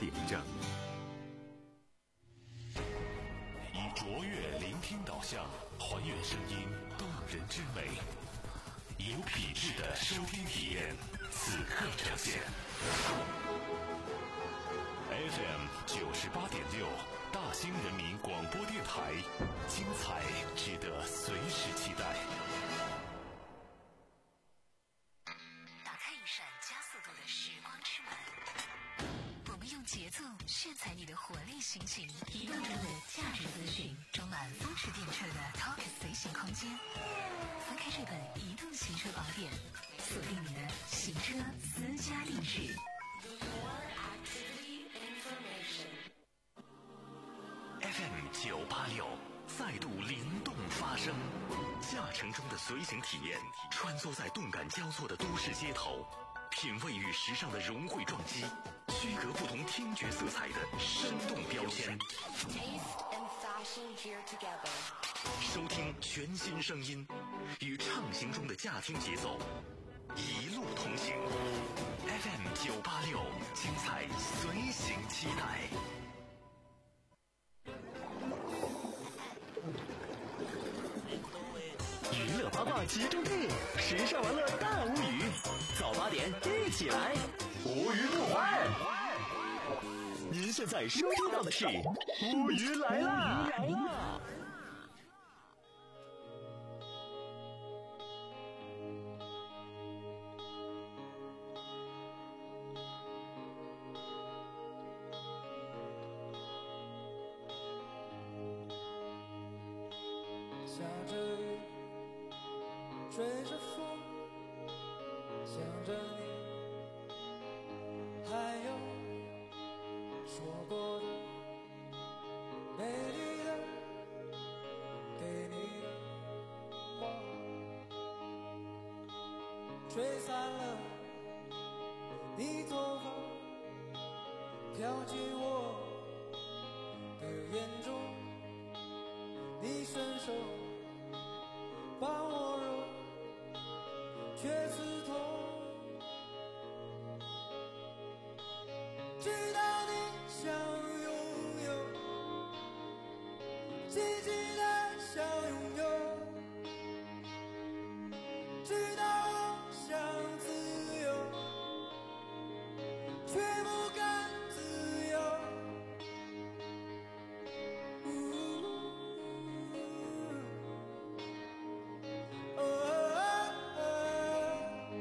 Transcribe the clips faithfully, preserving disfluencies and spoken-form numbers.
点正。 以卓越聆听导向，还原声音动人之美，有品质的收听体验，此刻呈现。F M 九十八点六，大兴人民广播电台，精彩值得随时期待。 打开一扇加速度的时光之门，我们用节奏炫彩你的活力心情，移动中的价值资讯，装满风驰电掣的 Talk 随行空间。翻开这本移动行车宝典，锁定你的行车私家定制。 F M 九八六再度灵动发声，驾乘中的随行体验，穿梭在动感交错的都市街头，品味与时尚的融汇撞击，区隔不同听觉色彩的生动标签。收听全新声音，与畅行中的驾听节奏，一路同行。F M 九八六，精彩随行期待。 娱乐八卦集中地，时尚玩乐大无语。早八点一起来，无语不欢。您现在收听到的是无语来啦！来啦！ 下着雨，吹着风，想着你，还有说过的美丽的给你的话，吹散了你头发，飘进我的眼中，你伸手帮我揉，却刺痛。直到你想拥有，积极的想拥有，直到我想自由，却不敢自由。哦哦哦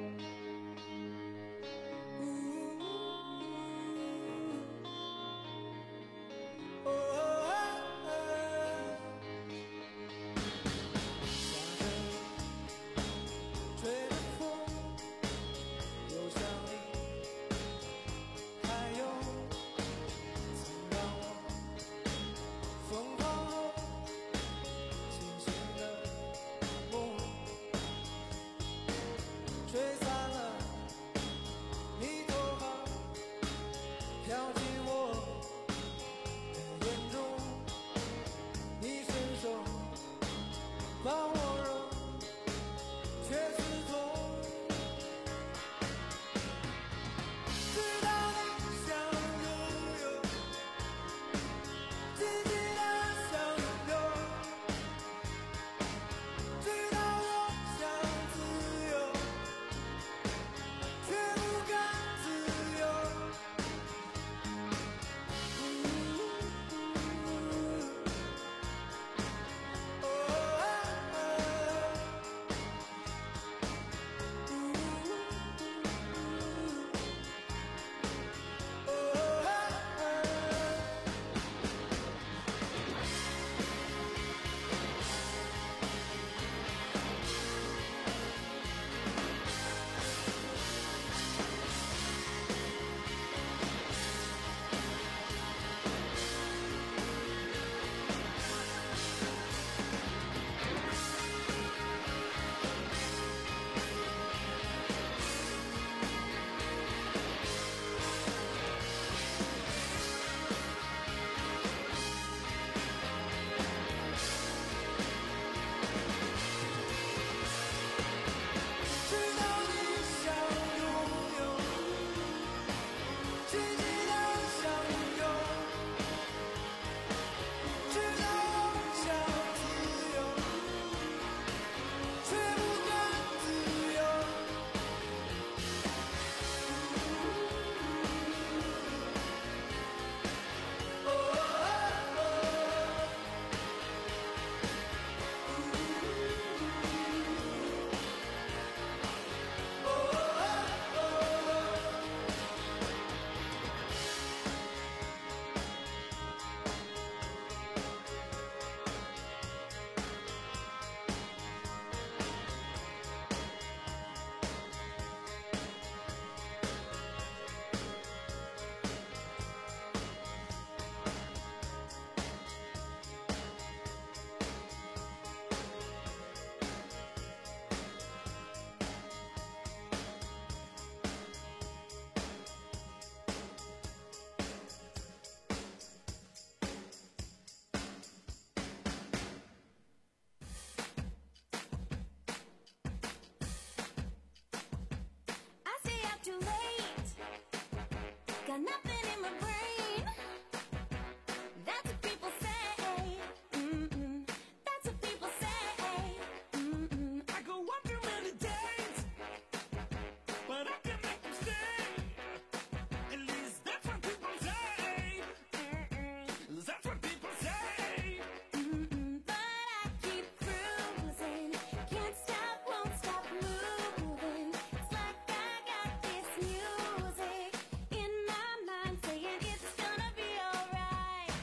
got nothing in my brain. That's what people say. Mm-mm. That's what people say. Mm-mm. I go on too many days, but I can make them stay. At least that's what people say. Mm-mm. That's what people say. Mm-mm. But I keep cruising. Can't stop, won't stop moving. It's like I got this music in my mind saying it's gonna be alright.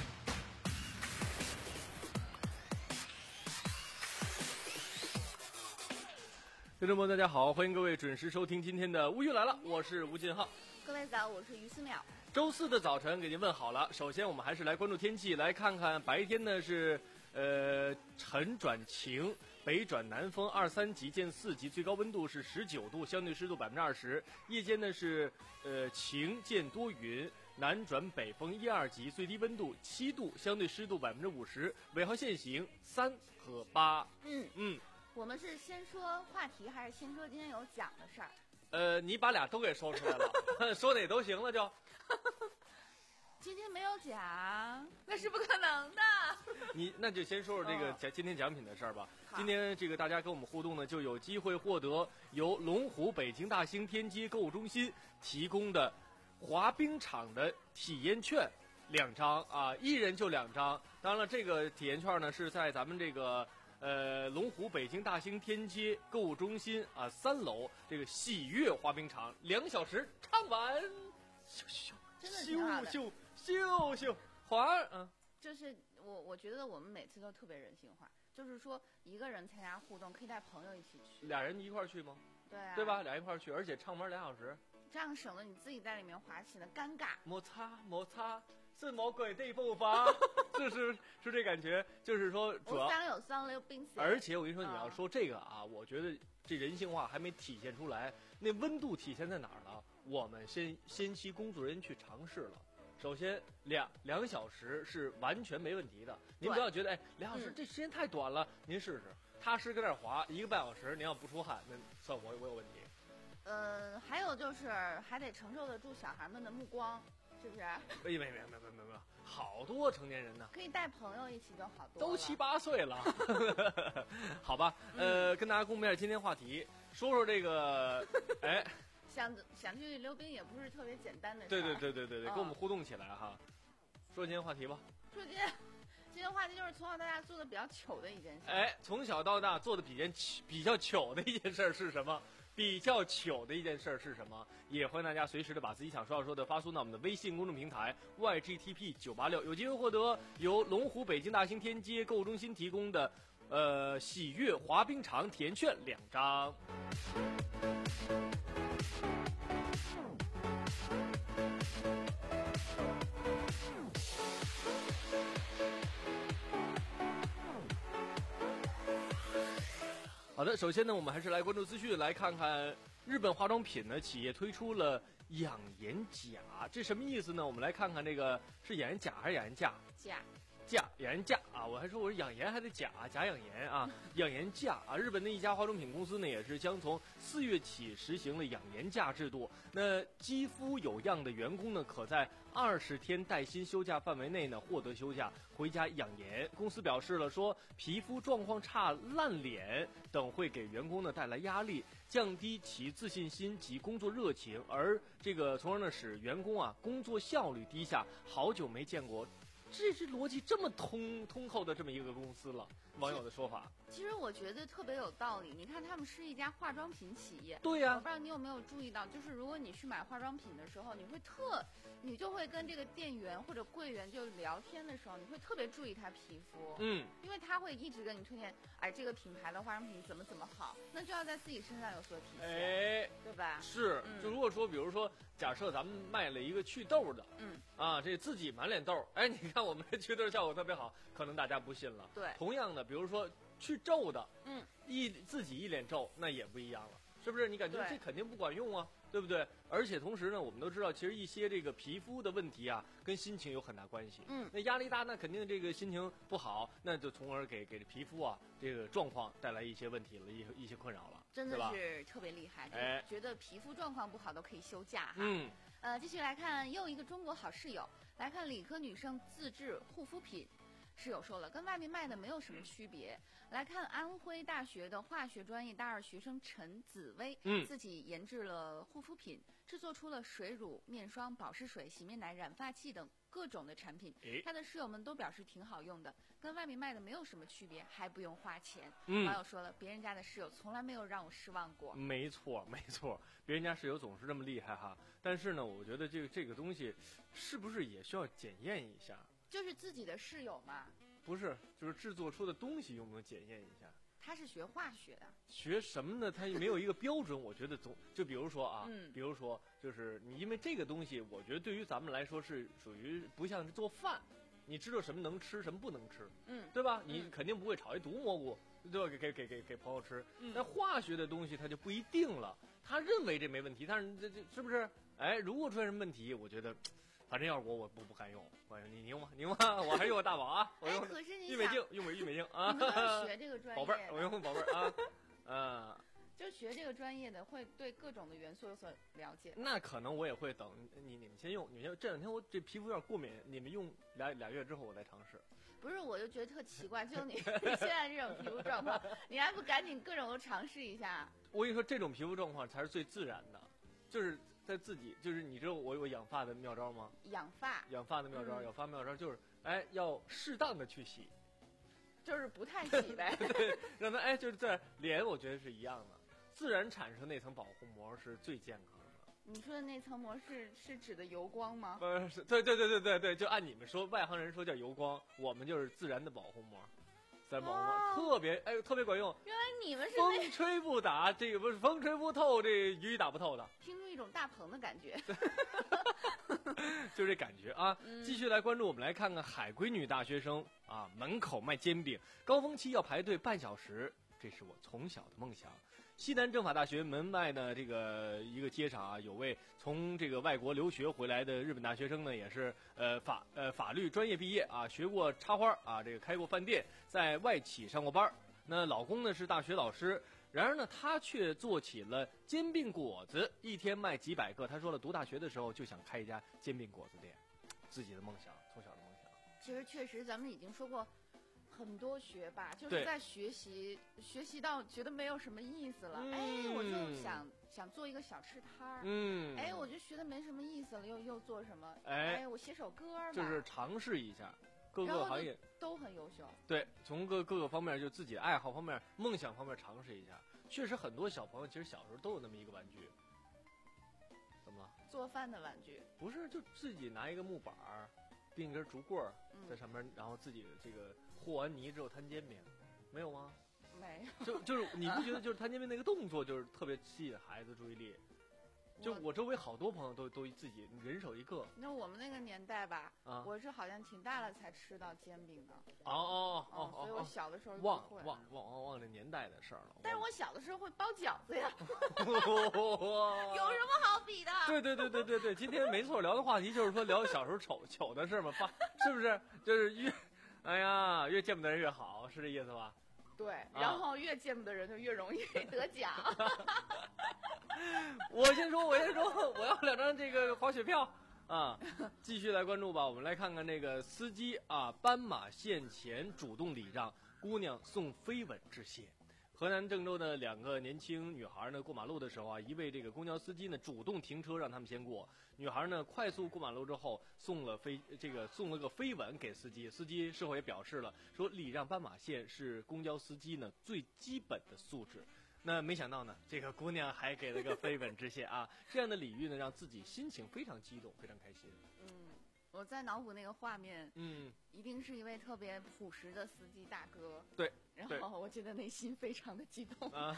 听众朋友，大家好，欢迎各位准时收听今天的《乌鱼来了》，我是吴进浩。 各位早，我是于思淼。 周四的早晨给您问好了。首先，我们还是来关注天气，来看看白天呢是呃晨转晴，北转南风二三级见四级，最高温度是十九度，相对湿度百分之二十。夜间呢是呃晴见多云，南转北风一二级，最低温度七度，相对湿度百分之五十。尾号限行三和八。 嗯嗯， 我们是先说话题，还是先说今天有奖的事儿？ 呃，你把俩都给说出来了，说哪都行了就。 今天没有奖，那是不可能的。 你那就先说说这个哦奖今天奖品的事儿吧。 好今天这个大家跟我们互动呢，就有机会获得由龙湖北京大兴天街购物中心提供的滑冰场的体验券两张啊，一人就两张。当然了，这个体验券呢是在咱们这个呃龙湖北京大兴天街购物中心啊三楼这个喜悦滑冰场两小时唱完，咻咻真的挺好的咻咻咻咻滑啊。 就是我，我觉得我们每次都特别人性化，就是说一个人参加互动可以带朋友一起去， 俩人一块儿去吗？ 对啊， 对吧？？俩人一块儿去，而且畅玩俩小时， 这样省得你自己在里面滑起来尴尬。 摩擦摩擦是魔鬼的步伐，是是是这感觉，就是说主要， 我想有三溜冰鞋， 而且我跟你说， 嗯你要说这个啊，我觉得这人性化还没体现出来，那温度体现在哪儿了？我们先先期工作人员去尝试了。首先，两两小时是完全没问题的。您对不要觉得，哎，两小时、 嗯这时间太短了。您试试，踏实跟那儿滑一个半小时，您要不出汗，那算我我有问题。 呃，还有就是还得承受得住小孩们的目光，是不是？ 哎，没没没没没没，好多成年人呢， 可以带朋友一起就好多了。 都七八岁了。好吧，呃，跟大家公布一下今天话题，说说这个，哎， 想想去溜冰也不是特别简单的事儿。 对对对对对对， 嗯跟我们互动起来哈。说今天话题吧。 说今天今天话题就是从小到大做的比较糗的一件事。 哎，从小到大做的比较糗比较糗的一件事儿是什么？比较糗的一件事儿是什么？也欢迎大家随时的把自己想说要说的发送到我们的微信公众平台 Y G T P 九八六，有机会获得由龙湖北京大兴天街购物中心提供的呃喜悦滑冰场体验券两张。好的，首先呢，我们还是来关注资讯，来看看日本化妆品呢企业推出了养颜甲，这什么意思呢？我们来看看这个是养颜甲还是养颜价？ 假价养颜价啊，我还说我是养颜还得假假养颜啊，养颜价啊，日本的一家化妆品公司呢也是将从四月起实行了养颜假制度。那肌肤有恙的员工呢，可在二十天带薪休假范围内呢获得休假，回家养颜。公司表示了说，皮肤状况差、烂脸等会给员工呢带来压力，降低其自信心及工作热情，而这个从而呢使员工啊工作效率低下。好久没见过。这是逻辑这么通通透的这么一个公司了，网友的说法。 其实我觉得特别有道理。你看，他们是一家化妆品企业。 对呀、 我不知道你有没有注意到，就是如果你去买化妆品的时候，你会特，你就会跟这个店员或者柜员就聊天的时候，你会特别注意他皮肤。 嗯， 因为他会一直跟你推荐，哎，这个品牌的化妆品怎么怎么好，那就要在自己身上有所体现， 哎， 对吧？ 是， 嗯就如果说，比如说，假设咱们卖了一个祛痘的， 嗯， 啊，这自己满脸痘，哎，你看我们这祛痘效果特别好，可能大家不信了。 对同样的，比如说去皱的， 嗯， 一自己一脸皱，那也不一样了，是不是？你感觉对这肯定不管用啊，对不对？而且同时呢，我们都知道，其实一些这个皮肤的问题啊，跟心情有很大关系。 嗯那压力大，那肯定这个心情不好，那就从而给给皮肤啊这个状况带来一些问题了，一些一些困扰了， 真的对吧？ 是特别厉害， 哎就觉得皮肤状况不好都可以休假哈。 嗯， 呃，继续来看又一个中国好室友，来看理科女生自制护肤品。室友说了，跟外面卖的没有什么区别。来看安徽大学的化学专业大二学生陈紫薇， 嗯自己研制了护肤品，制作出了水乳、面霜、保湿水、洗面奶、染发剂等各种的产品。 诶他的室友们都表示挺好用的，跟外面卖的没有什么区别，还不用花钱。 嗯网友说了，别人家的室友从来没有让我失望过。 没错，没错，别人家室友总是这么厉害哈。但是呢，我觉得这个这个东西，是不是也需要检验一下？ 就是自己的室友嘛， 不是，就是制作出的东西用不用检验一下？ 他是学化学的， 学什么呢？它也没有一个标准。我觉得总就比如说啊， 嗯比如说就是你因为这个东西，我觉得对于咱们来说是属于不像是做饭，你知道什么能吃，什么不能吃， 嗯， 对吧？你肯定不会炒一毒蘑菇，对吧？给给给给给朋友吃。 嗯但化学的东西它就不一定了。他认为这没问题，但是这这是不是？哎，如果出现什么问题，我觉得，反正要是我，我不不敢用。我说你你用吗？你用吗？我还用我大宝啊，我哎， 用可是你想， 郁美净，用美郁美净啊你，们都是学这个专业宝贝儿，我的， 用宝贝儿啊，啊。 就学这个专业的，会对各种的元素有所了解。 那可能我也会等你你们先用，你们先这两天我这皮肤有点过敏，你们用俩俩月之后我再尝试。 不是，我就觉得特奇怪，就你现在这种皮肤状况，你还不赶紧各种都尝试一下？ 我跟你说，这种皮肤状况才是最自然的，就是在自己，就是你知道我有养发的妙招吗？ 养发养发的妙招， 嗯养发妙招就是，哎，要适当的去洗， 就是不太洗呗。 对，让它哎就是在脸，我觉得是一样的，自然产生那层保护膜是最健康的。 你说的那层膜是是指的油光吗？ 不是，对对对对对对，就按你们说，外行人说叫油光，我们就是自然的保护膜，自然保护膜哇特别哎特别管用。 原来你们是那风吹不打，这个不是风吹不透，这雨打不透的， 听出一种大棚的感觉。 就这感觉啊。 嗯继续来关注，我们来看看海归女大学生啊，门口卖煎饼，高峰期要排队半小时，这是我从小的梦想。西南政法大学门外的这个一个街上啊，有位从这个外国留学回来的日本大学生呢，也是呃法呃法律专业毕业啊，学过插花啊，这个开过饭店，在外企上过班。那老公呢是大学老师，然而呢他却做起了煎饼果子，一天卖几百个。他说了，读大学的时候就想开一家煎饼果子店，自己的梦想，从小的梦想。 其实确实，咱们已经说过很多学霸，就对是在学习学习到觉得没有什么意思了， 嗯哎，我就想想做一个小吃摊儿。 嗯， 哎，我就学的没什么意思了，又又做什么？ 哎我写首歌吧， 就是尝试一下各然后就个行业， 都很优秀。 对，从各各个方面，就自己的爱好方面、梦想方面尝试一下。确实，很多小朋友其实小时候都有那么一个玩具。怎么了？ 做饭的玩具， 不是，就自己拿一个木板儿，钉一根竹棍儿嗯在上面，然后自己这个和完泥之后摊煎饼，没有吗？ 没有。 就就是你不觉得就是摊煎饼那个动作就是特别吸引孩子注意力？就我我周围好多朋友都都自己人手一个。 那我们那个年代吧， 啊我是好像挺大了才吃到煎饼的， 哦哦嗯哦所以我哦小的时候哦， 就忘会。 忘忘忘忘这年代的事儿了。 但是我小的时候会包饺子呀， 有有什么好比的？ 对对对对对对，今天没错，聊的话题就是说聊小时候丑糗的事嘛，爸是不是？就是越，哎呀，越见不得人越好，是这意思吧？ 对，然后越见不得人就越容易得奖。 我先说，我先说，我要两张这个滑雪票啊！继续来关注吧，我们来看看这个司机啊，斑马线前主动礼让，姑娘送飞吻致谢。河南郑州的两个年轻女孩呢，过马路的时候啊，一位这个公交司机呢主动停车让他们先过。女孩呢快速过马路之后，送了飞这个送了个飞吻给司机。司机事后也表示了，说礼让斑马线是公交司机呢最基本的素质。那没想到呢，这个姑娘还给了个飞吻致谢啊！这样的礼遇呢，让自己心情非常激动，非常开心。 嗯，我在脑补那个画面， 嗯， 一定是一位特别朴实的司机大哥。 对， 然对后我觉得内心非常的激动。 啊，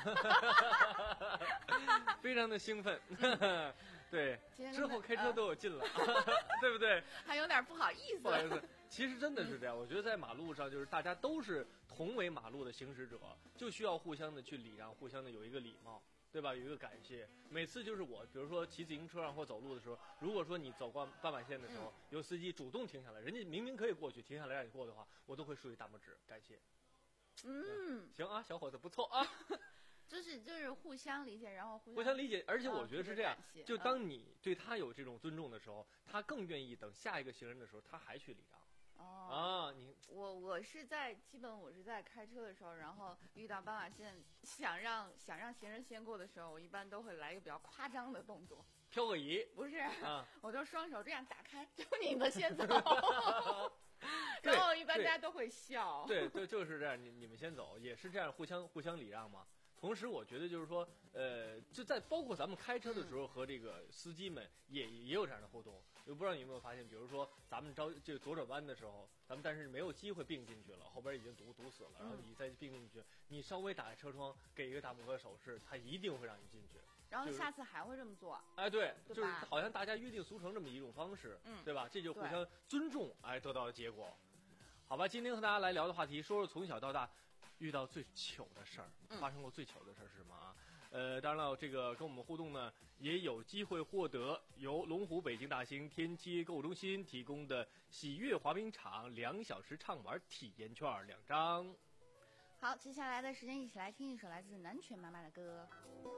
非常的兴奋。对， 今天跟之后开车呃都有劲了，对不对？ 还有点不好意思。 不好意思，其实真的是这样。我觉得在马路上，就是大家都是同为马路的行驶者，就需要互相的去礼让，互相的有一个礼貌，对吧？有一个感谢。每次就是我，比如说骑自行车啊或走路的时候，如果说你走过斑马线的时候，有司机主动停下来，人家明明可以过去，停下来让你过的话，我都会竖一大拇指，感谢。 嗯， 行啊，小伙子不错啊。 就是就是互相理解，然后互互相理解，而且我觉得是这样呃特别感谢， 就嗯当你对他有这种尊重的时候，他更愿意等下一个行人的时候，他还去礼让。 哦。 啊，你我我是在基本我是在开车的时候，然后遇到斑马线想让想让行人先过的时候，我一般都会来一个比较夸张的动作， 漂个移不是， 啊， 我就双手这样打开，就你们先走， 对然后一般大对家都会笑。 对对，就是这样，你你们先走，也是这样，互相互相礼让嘛。同时，我觉得就是说，呃，就在包括咱们开车的时候和这个司机们也也有这样的互动。我不知道你有没有发现，比如说咱们着这个左转弯的时候，咱们但是没有机会并进去了，后边已经堵堵死了，然后你再并进去，你稍微打开车窗，给一个大拇哥手势，他一定会让你进去。 然后就是下次还会这么做。 哎，对，就是对吧好像大家约定俗成这么一种方式， 嗯对吧？这就互对相尊重，哎，得到的结果。好吧，今天和大家来聊的话题，说说从小到大遇到最糗的事儿， 嗯发生过最糗的事儿是什么啊？呃，当然了，这个跟我们互动呢，也有机会获得由龙湖北京大兴天街购物中心提供的喜悦滑冰场两小时畅玩体验券两张。 好，接下来的时间一起来听一首来自南拳妈妈的歌。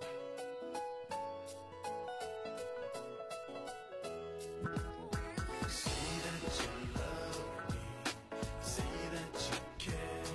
See that you love me, see that you care.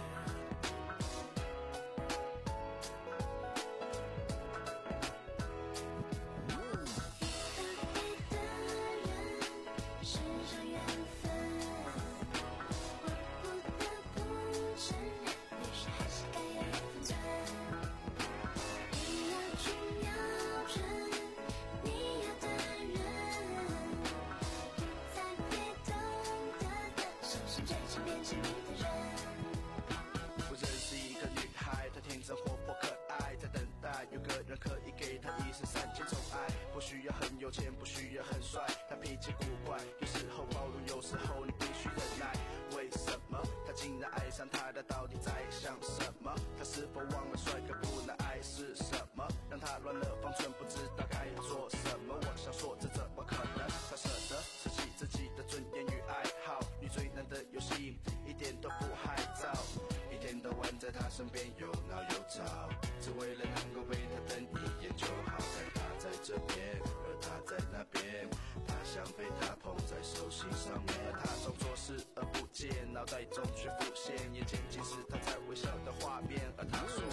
我认识一个女孩，她天真活泼可爱，在等待有个人可以给她一生三千宠爱。不需要很有钱，不需要很帅，她脾气古怪，有时候包容，有时候你必须忍耐。为什么她竟然爱上他？她到底在想什么？她是否忘了帅哥不能爱是什么？让她乱了方寸，不知道该做什么。我想说，这怎么可能？她舍得舍弃自己的尊严与爱好，你最难的游戏一点都不害臊。一天到晚在他身边又闹又吵，只为了能够被他瞪一眼就好。看他在这边，而他在那边，他想被他捧在手心上面，而他装作视而不见，脑袋中却浮现眼前尽是他在微笑的画面。而他说。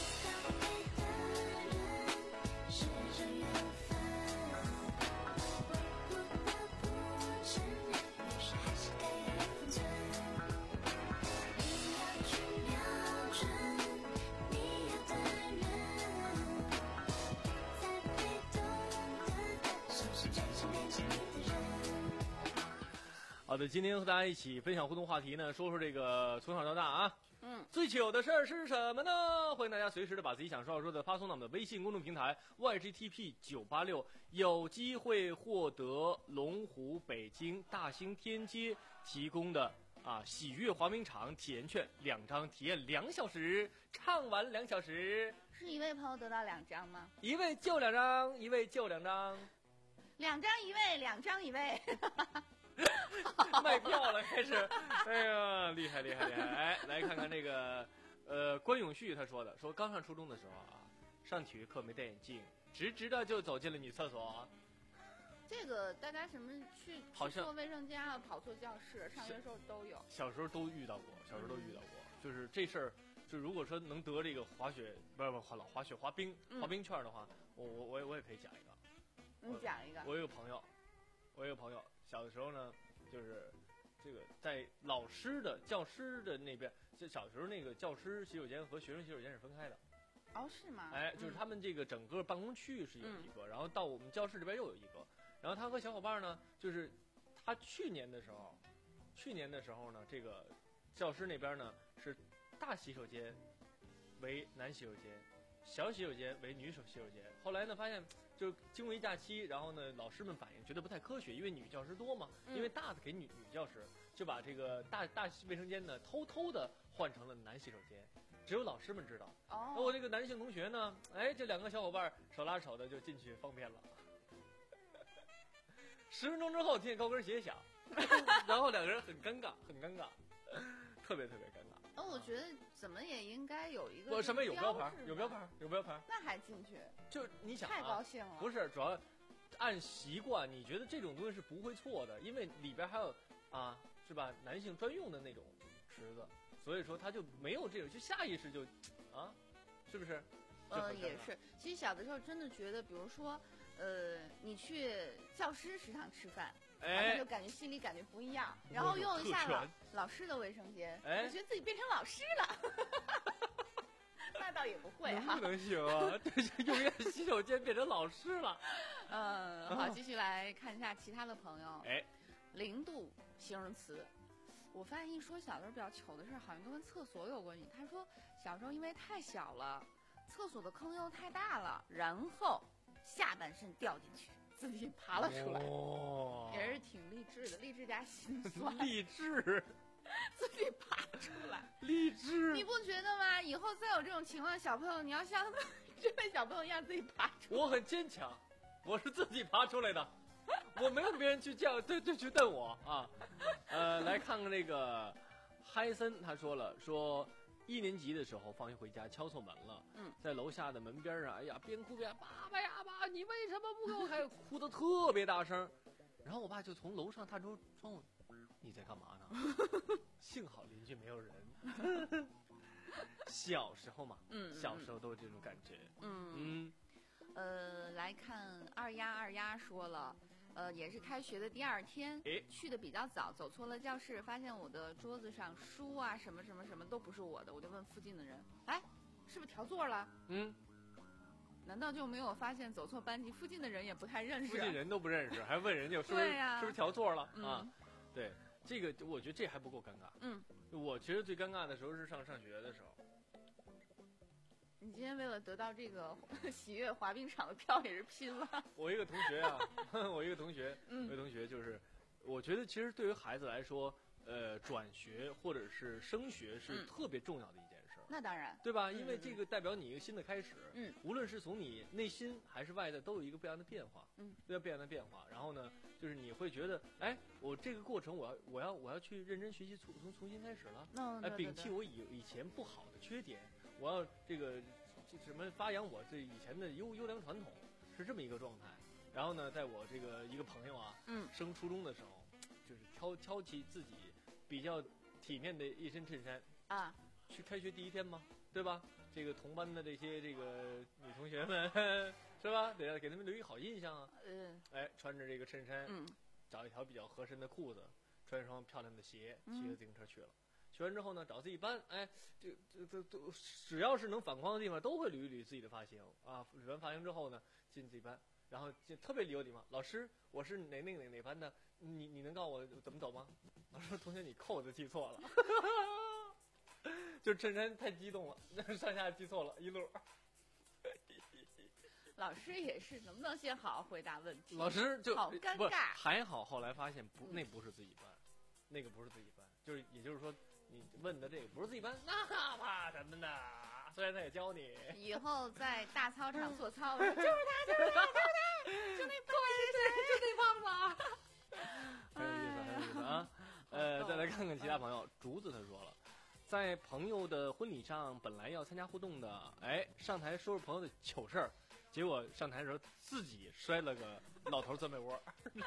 好的，今天和大家一起分享互动话题呢，说说这个从小到大啊， 嗯， 最糗的事儿是什么呢？欢迎大家随时的把自己想说要说的发送到我们的微信公众平台 Y G T P 九八六，有机会获得龙湖北京大兴天街提供的啊喜悦滑冰场体验券两张，体验两小时，畅玩两小时， 是一位朋友得到两张吗？ 一位就两张，一位就两张， 两张一位，两张一位。 卖票了开始，哎呀，厉害厉害厉害！哎，来看看这个，呃，关永旭他说的，说刚上初中的时候啊，上体育课没戴眼镜，直直的就走进了女厕所。 这个大家什么去好像去错卫生间啊，跑错教室，上学的时候都有。 小时候都遇到过，小时候都遇到过，就是这事儿，就如果说能得这个滑雪，不是不是滑老滑雪滑冰嗯滑冰券的话，我我我也我也可以讲一个。 你讲一个。 我有个朋友，我有个朋友，小的时候呢，就是这个在老师的教师的那边，就小时候那个教师洗手间和学生洗手间是分开的。 哦，是吗？ 哎，就是他们这个整个办公区域是有一个，然后到我们教室这边又有一个。然后他和小伙伴呢，就是他去年的时候，去年的时候呢，这个教师那边呢是大洗手间为男洗手间，小洗手间为女手洗手间。后来呢，发现就经过一假期，然后呢，老师们反映觉得不太科学，因为女教师多嘛， 嗯因为大的给女女教师，就把这个大大卫生间呢偷偷的换成了男洗手间，只有老师们知道。 哦。 那我这个男性同学呢，哎，这两个小伙伴手拉手的就进去方便了。十分钟之后，听见高跟鞋响，然后两个人很尴尬，很尴尬，特别特别尴尬。 哦，我觉得怎么也应该有一个我上面有标牌， 志有标牌，有标牌。 那还进去， 就你想、啊， 太高兴了。 不是，主要按习惯，你觉得这种东西是不会错的，因为里边还有啊，是吧？男性专用的那种池子，所以说他就没有这种，就下意识就啊，是不是？ 呃，也是。其实小的时候真的觉得，比如说，呃，你去教师食堂吃饭。 哎， 就感觉心里感觉不一样，然后用一下老老师的卫生间， 哎， 就觉得自己变成老师了。那倒也不会哈， 不能行啊！对，用一下洗手间变成老师了。 嗯，好，继续来看一下其他的朋友。 哎， 零度形容词，我发现一说小的时候比较糗的事，好像都跟厕所有关系。他说小时候因为太小了，厕所的坑又太大了，然后下半身掉进去。自己爬了出来， 哦、 也是挺励志的，励志加心酸。 励志， 自己爬出来， 励志。 你不觉得吗？以后再有这种情况，小朋友你要像这位小朋友一样自己爬出来。 我很坚强，我是自己爬出来的，我没有别人去叫，对对去瞪我啊。呃，来看看这个嗨森，他说了说。一年级的时候，放学回家敲错门了。 嗯， 在楼下的门边上，哎呀，边哭边爸爸呀爸，你为什么不给我开？哭得特别大声。然后我爸就从楼上探出窗户，你在干嘛呢？幸好邻居没有人。小时候嘛， 嗯， 小时候都有这种感觉。 嗯嗯， 呃，来看二丫二丫说了。呃，也是开学的第二天，去的比较早，走错了教室，发现我的桌子上书啊什么什么什么都不是我的，我就问附近的人，哎，是不是调座了？ 嗯， 难道就没有发现走错班级？附近的人也不太认识， 附近人都不认识，还问人家是不是、 啊、 是不是调座了、 嗯、 啊？对，这个我觉得这还不够尴尬。 嗯， 我其实最尴尬的时候是上上学的时候。 你今天为了得到这个喜悦滑冰场的票也是拼了。 我一个同学啊，我一个同学， 嗯， 我一个同学就是，我觉得其实对于孩子来说，呃，转学或者是升学是特别重要的一件事。 嗯、那当然， 对吧？因为这个代表你一个新的开始。 嗯， 无论是从你内心还是外在，都有一个不一样的变化。 嗯， 都要不一样的变化。然后呢，就是你会觉得，哎，我这个过程，我要我要我要去认真学习，从从重新开始了。 嗯， 哎，摒弃我以以前不好的缺点，我要这个。这什么发扬我这以前的优优良传统，是这么一个状态。然后呢，在我这个一个朋友啊， 嗯， 升初中的时候，就是挑挑起自己比较体面的一身衬衫啊， 去开学第一天嘛，对吧？这个同班的这些这个女同学们是吧？得要给他们留一好印象啊。 嗯， 哎，穿着这个衬衫， 嗯， 找一条比较合身的裤子，穿一双漂亮的鞋， 嗯、 骑着自行车去了。学完之后呢，找自己班，哎，这这这都只要是能反光的地方，都会捋一捋自己的发型啊。捋完发型之后呢，进自己班，然后就特别有礼貌。老师，我是哪哪哪哪班的，你你能告诉我怎么走吗？老师说，同学你扣子记错了，就衬衫太激动了，上下记错了一路。 老师也是，能不能先好好回答问题？ 老师就好尴尬， 还好后来发现不，那不是自己班，嗯、那个不是自己班，就是也就是说。你问的这个不是自己班，那怕什么呢？虽然他也教你， 以后在大操场做操，就是他，就是他，就是他，就那胖子，就那胖子， 很有意思，很有意思啊！呃，再来看看其他朋友，竹子他说了，在朋友的婚礼上，本来要参加互动的，哎，上台说说朋友的糗事儿，结果上台的时候自己摔了个老头钻被窝。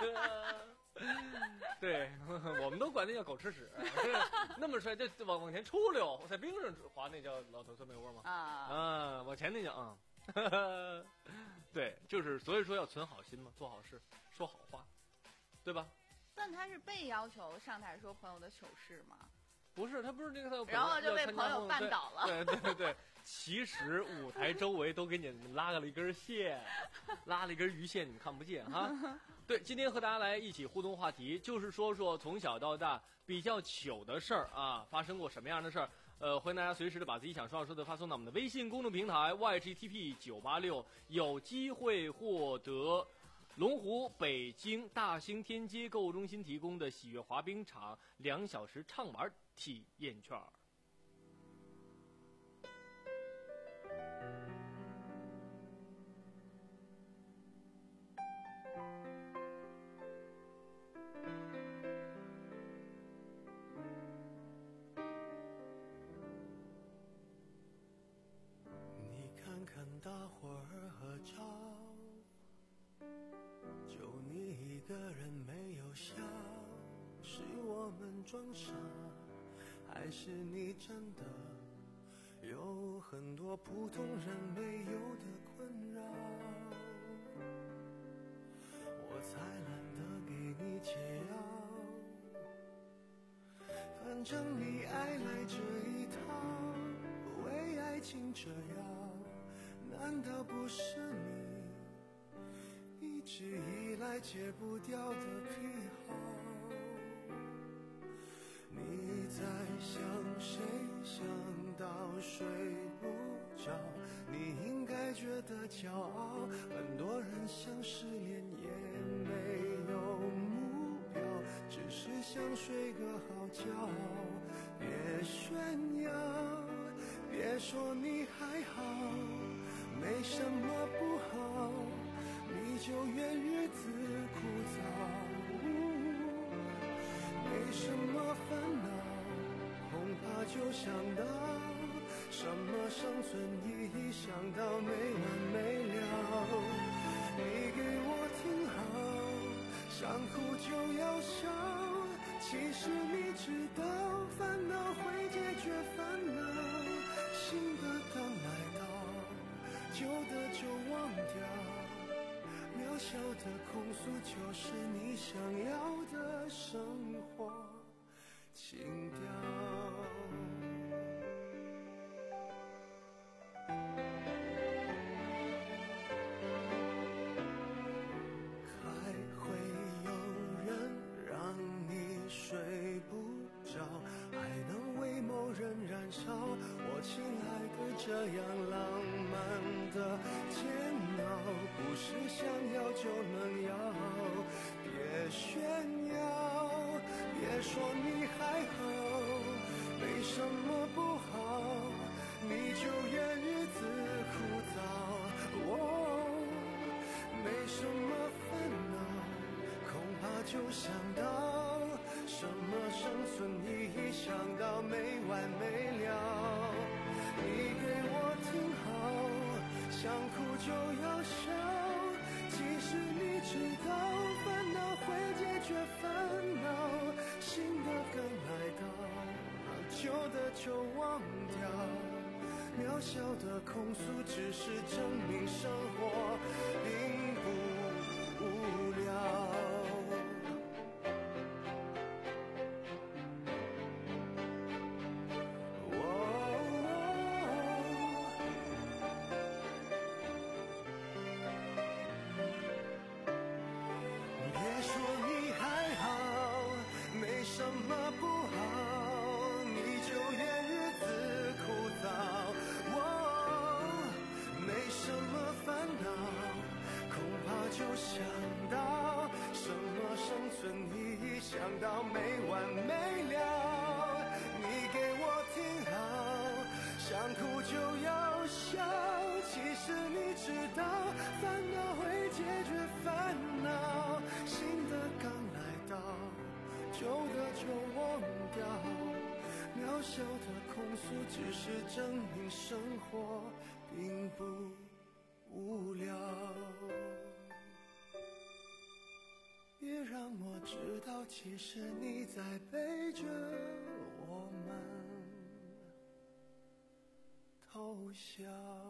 对，我们都管那叫狗吃屎，那么摔就往往前出溜，在冰上滑那叫老头钻被窝吗？ 啊啊，往前那叫啊、嗯，对，就是所以说要存好心嘛，做好事，说好话，对吧？ 但他是被要求上台说朋友的糗事吗？ 不是，他不是这个他， 然后就被朋友绊倒了。 对对对对，其实舞台周围都给你拉了一根线，拉了一根鱼线，你们看不见哈。对，今天和大家来一起互动话题，就是说说从小到大比较糗的事儿啊，发生过什么样的事儿？呃，欢迎大家随时的把自己想说要说的发送到我们的微信公众平台 Y G T P 九八六，有机会获得龙湖北京大兴天街购物中心提供的喜悦滑冰场两小时畅玩体验券。 是我们装傻，还是你真的有很多普通人没有的困扰？我才懒得给你解药，反正你爱来这一套，为爱情折腰，难道不是你一直以来戒不掉的癖好？你在想谁，想到睡不着，你应该觉得骄傲。很多人想失恋也没有目标，只是想睡个好觉。别炫耀，别说你还好，没什么不好，你就怨日子枯燥。没什么烦恼，恐怕就想到什么生存意义，想到没完没了。你给我听好，想哭就要笑，其实你知道烦恼会解决烦恼，新的刚来到，旧的就忘掉，渺小的控诉就是你想要的生活情调。还会有人让你睡不着，还能为某人燃烧。我亲爱的，这样浪漫的煎熬，不是想要就能要。别炫耀，别说你还好，没什么不好，你就怨日子枯燥。哦，没什么烦恼，恐怕就想到什么生存意义，想到没完没了。你给我听好，想哭就要笑，其实你知道烦恼会解决烦恼，新的刚来到，旧的就忘掉，渺小的控诉只是证明生活并不无聊。别说你还好，没什么不好，你就怨日子枯燥。哦，没什么烦恼，恐怕就想到什么生存意义，想到没完没了。你给我听好，想哭就要笑，其实你知道烦恼会解决烦恼，新的刚来到，旧的就忘掉，渺小的控诉只是证明生活并不无聊。别让我知道，其实你在背着我们偷笑。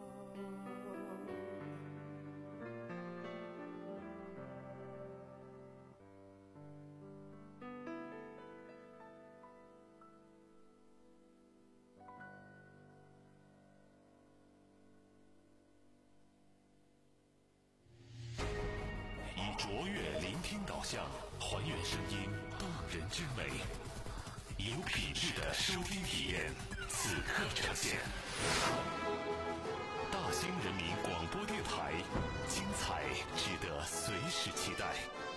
以卓越聆听导向，还原声音动人之美，有品质的收听体验，此刻呈现。大兴人民广播电台，精彩值得随时期待。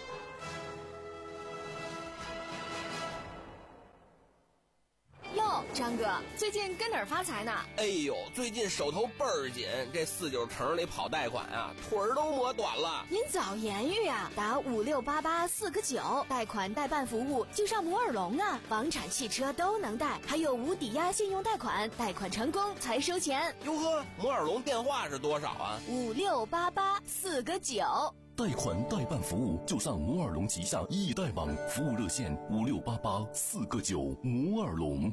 哟，张哥，最近跟哪儿发财呢？ 哎呦，最近手头倍儿紧，这四九城里跑贷款啊，腿儿都磨短了。 您早言语啊，打五六八八四个九，贷款代办服务就上摩尔龙啊，房产、汽车都能贷，还有无抵押信用贷款，贷款成功才收钱。 哟呵，摩尔龙电话是多少啊？ 五六八八四个九。 贷款代办服务就上摩尔龙旗下易贷网，服务热线五六八八四个九。摩尔龙。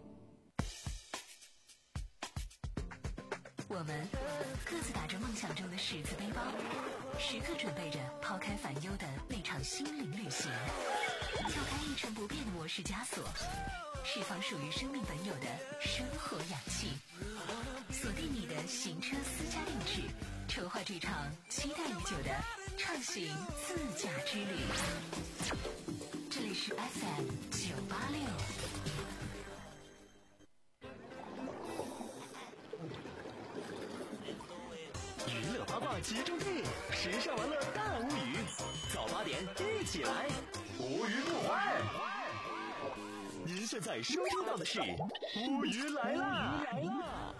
我们各自打着梦想中的十字背包，时刻准备着抛开烦忧的那场心灵旅行，撬开一成不变的模式枷锁，释放属于生命本有的生活氧气，锁定你的行车私家定制，筹划这场期待已久的畅行自驾之旅。这里是 F M 九八六。 娱乐八卦集中地，时尚玩乐大无语。早八点一起来，无鱼不欢。您现在收听到的是乌鱼来啦！来啦！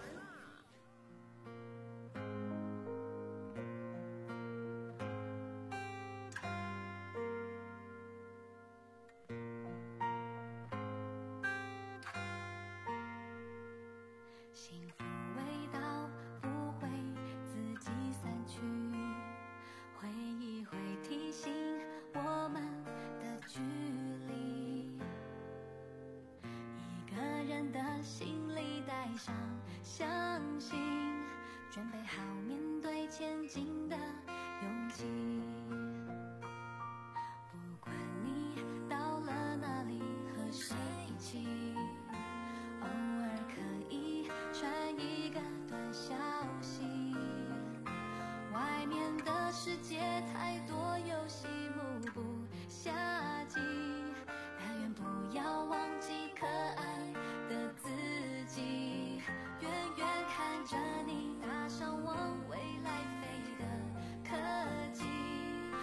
幸福味道不会自己散去，回忆会提醒我们的距离。一个人的心里带上相信，准备好面对前进的勇气。不管你到了哪里和谁一起，偶尔可以传一个短消息。外面的世界太多游戏，目不暇接，但愿不要忘记可爱的自己。远远看着你搭上往未来飞的科技，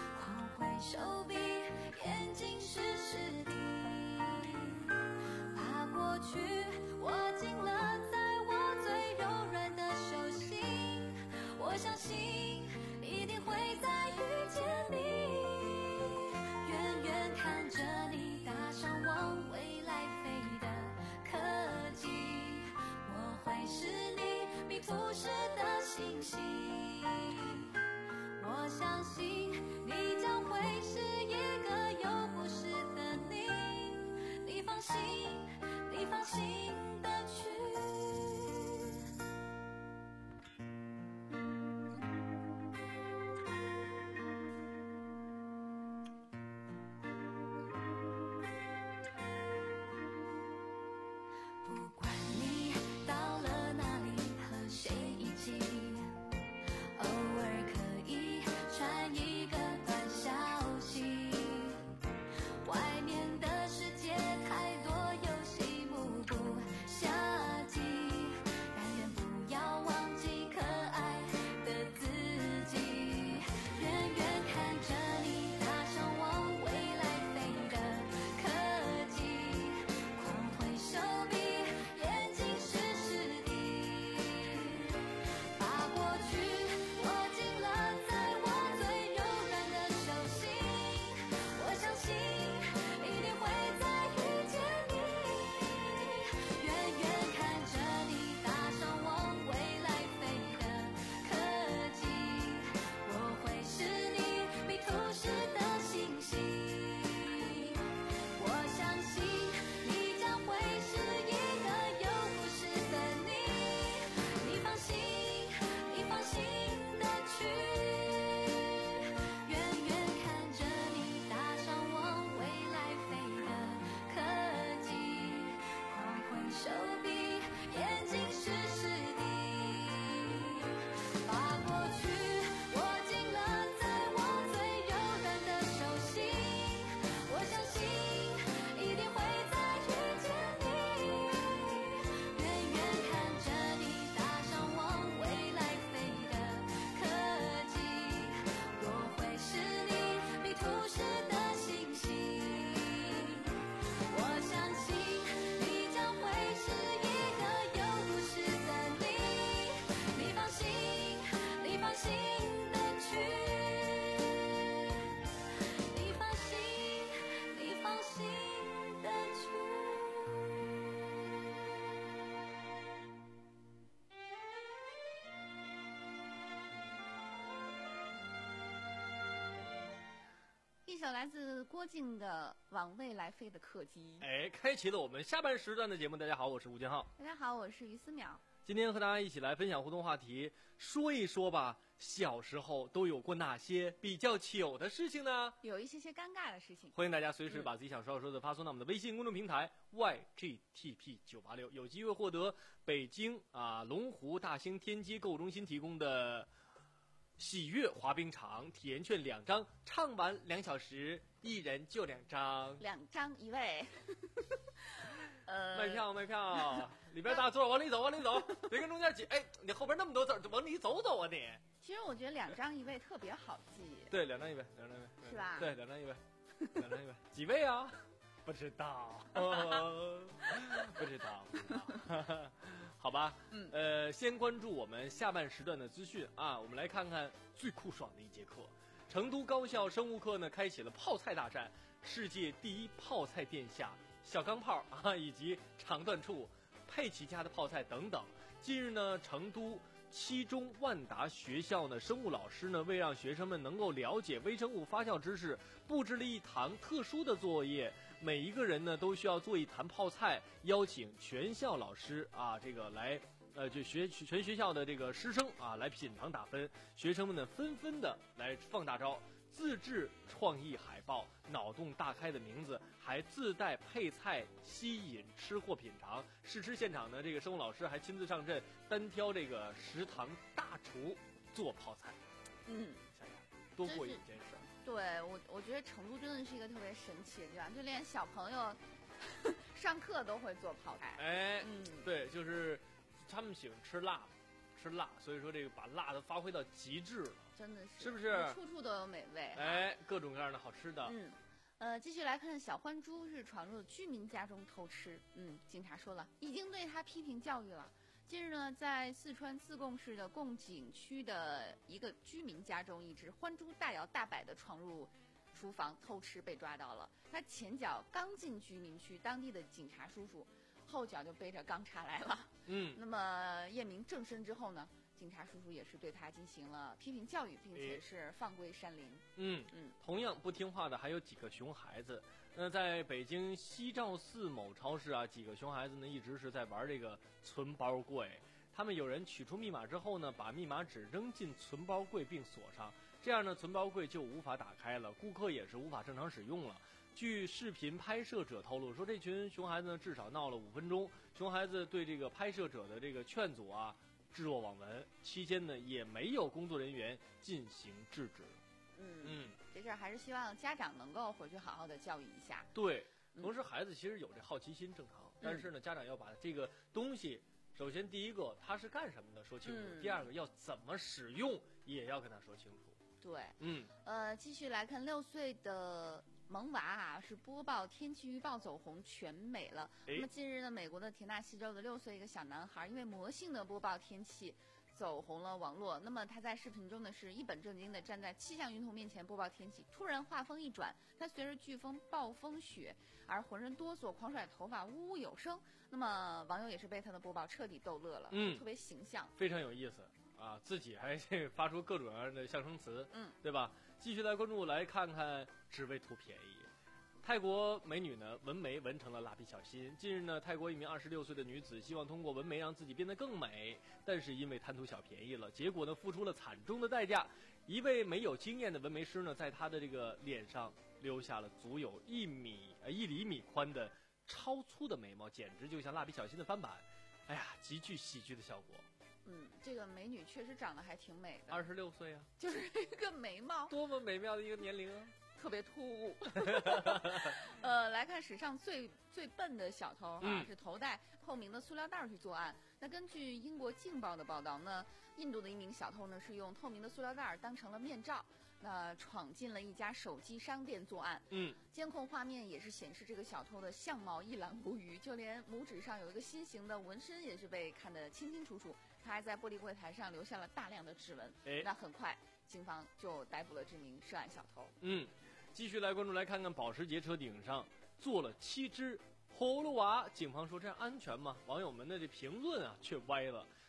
首来自郭靖的《往未来飞的客机》。 哎，开启了我们下半时段的节目。大家好，我是吴建浩。 大家好，我是于思淼。 今天和大家一起来分享互动话题，说一说吧，小时候都有过哪些比较糗的事情呢？ 有一些些尴尬的事情。 欢迎大家随时把自己想说的说的发送到我们的微信公众平台 Y G T P 九八六，有机会获得北京啊龙湖大兴天街购物中心提供的喜悦滑冰场体验券两张，畅玩两小时，一人就两张， 两张一位。呃， 卖票卖票，里边大座往里走往里走，别跟中间挤。哎，你后边那么多字，往里走走啊你。 其实我觉得两张一位特别好记。 对，两张一位，两张一位， 是吧？ 对，两张一位，两张一位，几位啊？不知道，不知道，不知道。好吧， 嗯， 呃，先关注我们下半时段的资讯啊，我们来看看最酷爽的一节课。成都高校生物课呢，开启了泡菜大战，世界第一泡菜殿下小钢炮啊，以及长断处、佩奇家的泡菜等等。近日呢，成都七中万达学校呢，生物老师呢，为让学生们能够了解微生物发酵知识，布置了一堂特殊的作业。每一个人呢，都需要做一坛泡菜，邀请全校老师啊，这个来，呃，就学全学校的这个师生啊，来品尝打分。学生们呢，纷纷的来放大招，自制创意海报，脑洞大开的名字，还自带配菜，吸引吃货品尝。试吃现场呢，这个生物老师还亲自上阵，单挑这个食堂大厨做泡菜。 嗯， 想想多过瘾件事。 对我，我觉得成都真的是一个特别神奇的地方，就连小朋友上课都会做泡菜。 哎， 嗯， 对，就是他们喜欢吃辣，吃辣，所以说这个把辣的发挥到极致了， 真的是， 是不是？ 处处都有美味。 哎，各种各样的好吃的。 嗯，呃，继续来看，小欢猪是闯入居民家中偷吃。嗯，警察说了，已经对他批评教育了。近日呢，在四川自贡市的贡井区的一个居民家中，一只欢猪大摇大摆地闯入厨房偷吃，被抓到了。他前脚刚进居民区，当地的警察叔叔后脚就背着钢叉来了。 嗯， 那么验明正身之后呢，警察叔叔也是对他进行了批评教育，并且是放归山林。 嗯嗯， 同样不听话的还有几个熊孩子。那在北京西照寺某超市啊，几个熊孩子呢一直是在玩这个存包柜。他们有人取出密码之后呢，把密码纸扔进存包柜并锁上，这样呢存包柜就无法打开了，顾客也是无法正常使用了。据视频拍摄者透露说，这群熊孩子呢至少闹了五分钟，熊孩子对这个拍摄者的这个劝阻啊置若罔闻，期间呢也没有工作人员进行制止。 嗯嗯， 这事儿还是希望家长能够回去好好的教育一下。 对，同时孩子其实有这好奇心正常， 嗯、 但是呢，家长要把这个东西，首先第一个它是干什么的说清楚， 嗯、 第二个要怎么使用也要跟他说清楚。 对， 嗯， 呃，继续来看六岁的萌娃啊，是播报天气预报走红全美了。那么近日呢，美国的田纳西州的六岁一个小男孩，因为魔性的播报天气走红了网络。那么他在视频中呢是一本正经的站在气象云图面前播报天气，突然话锋一转，他随着飓风、暴风雪而浑身哆嗦，狂甩头发，呜呜有声。那么网友也是被他的播报彻底逗乐了， 嗯， 特别形象， 非常有意思啊！自己还发出各种各样的象声词， 嗯， 对吧？继续来关注，来看看只为图便宜。泰国美女呢纹眉纹成了蜡笔小新。近日呢，泰国一名二十六岁的女子希望通过纹眉让自己变得更美，但是因为贪图小便宜了，结果呢付出了惨重的代价。一位没有经验的纹眉师呢，在她的这个脸上留下了足有一米呃一厘米宽的超粗的眉毛，简直就像蜡笔小新的翻版。哎呀，极具喜剧的效果。 嗯，这个美女确实长得还挺美的， 二十六岁啊， 就是一个眉毛， 多么美妙的一个年龄啊！ 特别突兀。呃，来看史上最最笨的小偷哈、嗯，是头戴透明的塑料袋去作案。那根据英国《镜报》的报道呢，印度的一名小偷呢是用透明的塑料袋当成了面罩，那闯进了一家手机商店作案。 嗯， 监控画面也是显示这个小偷的相貌一览无余，就连拇指上有一个心形的纹身也是被看得清清楚楚。他还在玻璃柜台上留下了大量的指纹。 哎， 那很快警方就逮捕了这名涉案小偷。 嗯，继续来关注，来看看保时捷车顶上坐了七只葫芦娃，警方说这样安全吗？网友们的这评论啊却歪了。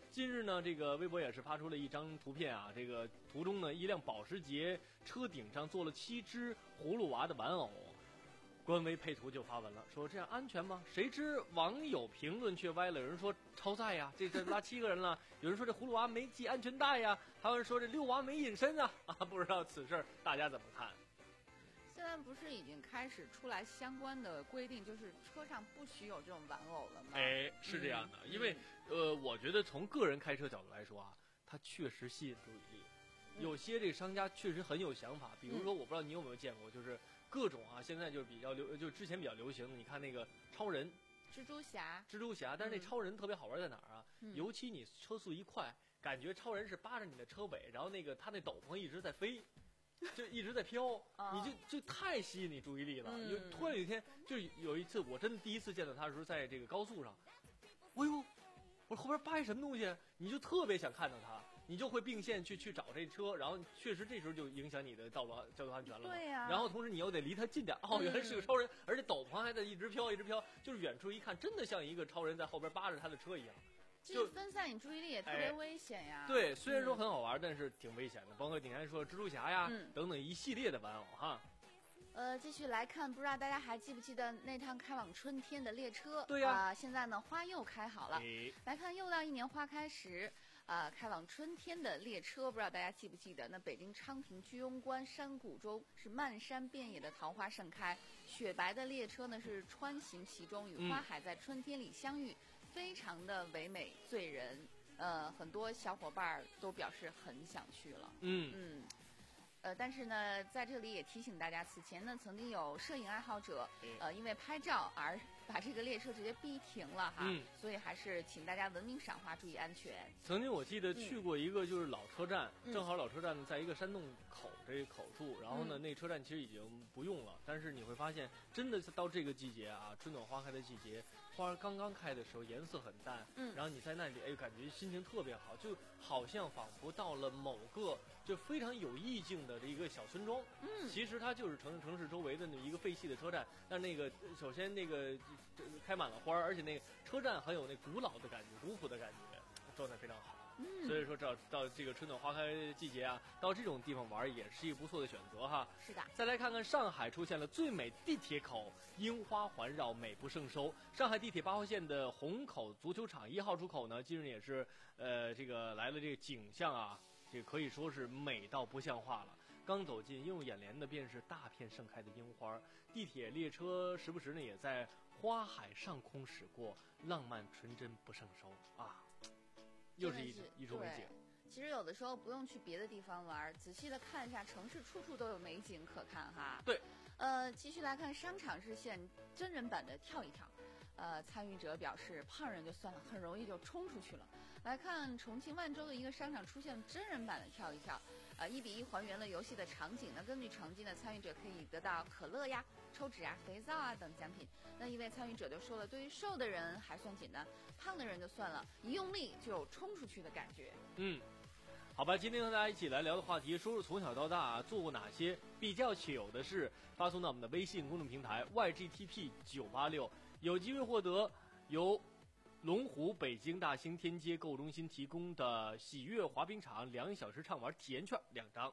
近日呢，这个微博也是发出了一张图片啊，这个图中呢，一辆保时捷车顶上坐了七只葫芦娃的玩偶。官微配图就发文了，说这样安全吗？谁知网友评论却歪了，有人说超载呀，这这拉七个人了；有人说这葫芦娃没系安全带呀，还有人说这遛娃没隐身啊啊！不知道此事大家怎么看？ 现在不是已经开始出来相关的规定，就是车上不许有这种玩偶了吗？ 哎，是这样的， 嗯、 因为呃，我觉得从个人开车角度来说啊，它确实吸引注意力。有些这个商家确实很有想法，比如说，我不知道你有没有见过，就是各种啊，现在就是比较流，就之前比较流行的，你看那个超人、 蜘蛛侠、 蜘蛛侠，但是那超人特别好玩在哪儿啊？ 嗯、 尤其你车速一快，感觉超人是扒着你的车尾，然后那个他那斗篷一直在飞。就一直在飘，你就就太吸引你注意力了。有、嗯、突然有一天，就是有一次，我真的第一次见到他的时候，在这个高速上，哎呦，我后边扒一什么东西，你就特别想看到他，你就会并线去去找这车，然后确实这时候就影响你的道路交通安全了。 对呀、啊。 然后同时你又得离他近点，哦，原来是个超人，嗯、而且斗篷还在一直飘一直飘，就是远处一看，真的像一个超人在后边扒着他的车一样。 就分散你注意力也特别危险呀、 哎。对，虽然说很好玩，嗯、但是挺危险的。包括你刚才说蜘蛛侠呀、 嗯、 等等一系列的玩偶哈。 呃，继续来看，不知道大家还记不记得那趟开往春天的列车？ 对呀、 啊呃，现在呢花又开好了。 哎、 来看又到一年花开时，啊、呃，开往春天的列车，不知道大家记不记得？那北京昌平居庸关山谷中是漫山遍野的桃花盛开，雪白的列车呢是穿行其中，与花海在春天里相遇。嗯，非常的唯美醉人，呃，很多小伙伴都表示很想去了。 嗯嗯，呃，但是呢，在这里也提醒大家，此前呢曾经有摄影爱好者，呃，因为拍照而把这个列车直接逼停了哈。 嗯， 所以还是请大家文明赏花，注意安全。 曾经我记得去过一个就是老车站， 嗯、 正好老车站呢在一个山洞口这个口处，然后呢、嗯、那车站其实已经不用了，但是你会发现，真的到这个季节啊，春暖花开的季节。花刚刚开的时候颜色很淡， 嗯， 然后你在那里，哎，感觉心情特别好，就好像仿佛到了某个就非常有意境的这一个小村庄。 嗯， 其实它就是城城市周围的那一个废弃的车站，但那个首先那个开满了花，而且那个车站很有那古老的感觉、古朴的感觉，状态非常好。 嗯， 所以说到到这个春暖花开季节啊，到这种地方玩也是一个不错的选择哈。 是的。 再来看看上海出现了最美地铁口，樱花环绕，美不胜收。上海地铁八号线的虹口足球场一号出口呢，近日也是呃这个来了这个景象啊，这个可以说是美到不像话了。刚走近，映入眼帘的便是大片盛开的樱花。地铁列车时不时呢也在花海上空驶过，浪漫纯真不胜收啊。又是一一处美景。 其实有的时候不用去别的地方玩，仔细的看一下，城市处处都有美景可看哈。 对， 呃，继续来看商场日线真人版的跳一跳。呃，参与者表示，胖人就算了，很容易就冲出去了。来看重庆万州的一个商场出现了真人版的跳一跳，呃，一比一还原了游戏的场景呢。根据成绩呢，参与者可以得到可乐呀、抽纸啊、肥皂啊等奖品。那一位参与者就说了，对于瘦的人还算简单，胖的人就算了，一用力就有冲出去的感觉。 嗯，好吧，今天和大家一起来聊的话题，说说从小到大、啊、做过哪些比较糗的事，发送到我们的微信公众平台 Y G T P 九八六，有机会获得由龙湖北京大兴天街购物中心提供的喜悦滑冰场两小时畅玩体验券两张。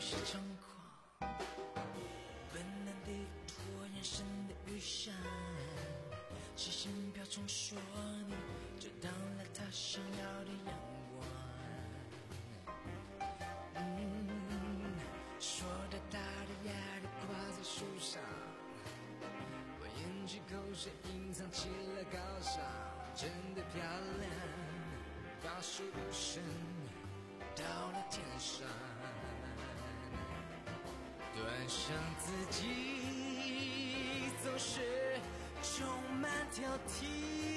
些猖狂，本能地拖延生的雨伞，是心瓢虫说你就到了他想要的阳光。嗯，说的大的哑的挂在树上，我咽起口水隐藏起了高尚，真的漂亮，把速度升到了天上，端详自己总是充满挑剔，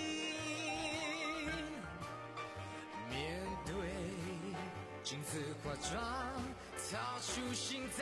面对镜子化妆，掏出心脏。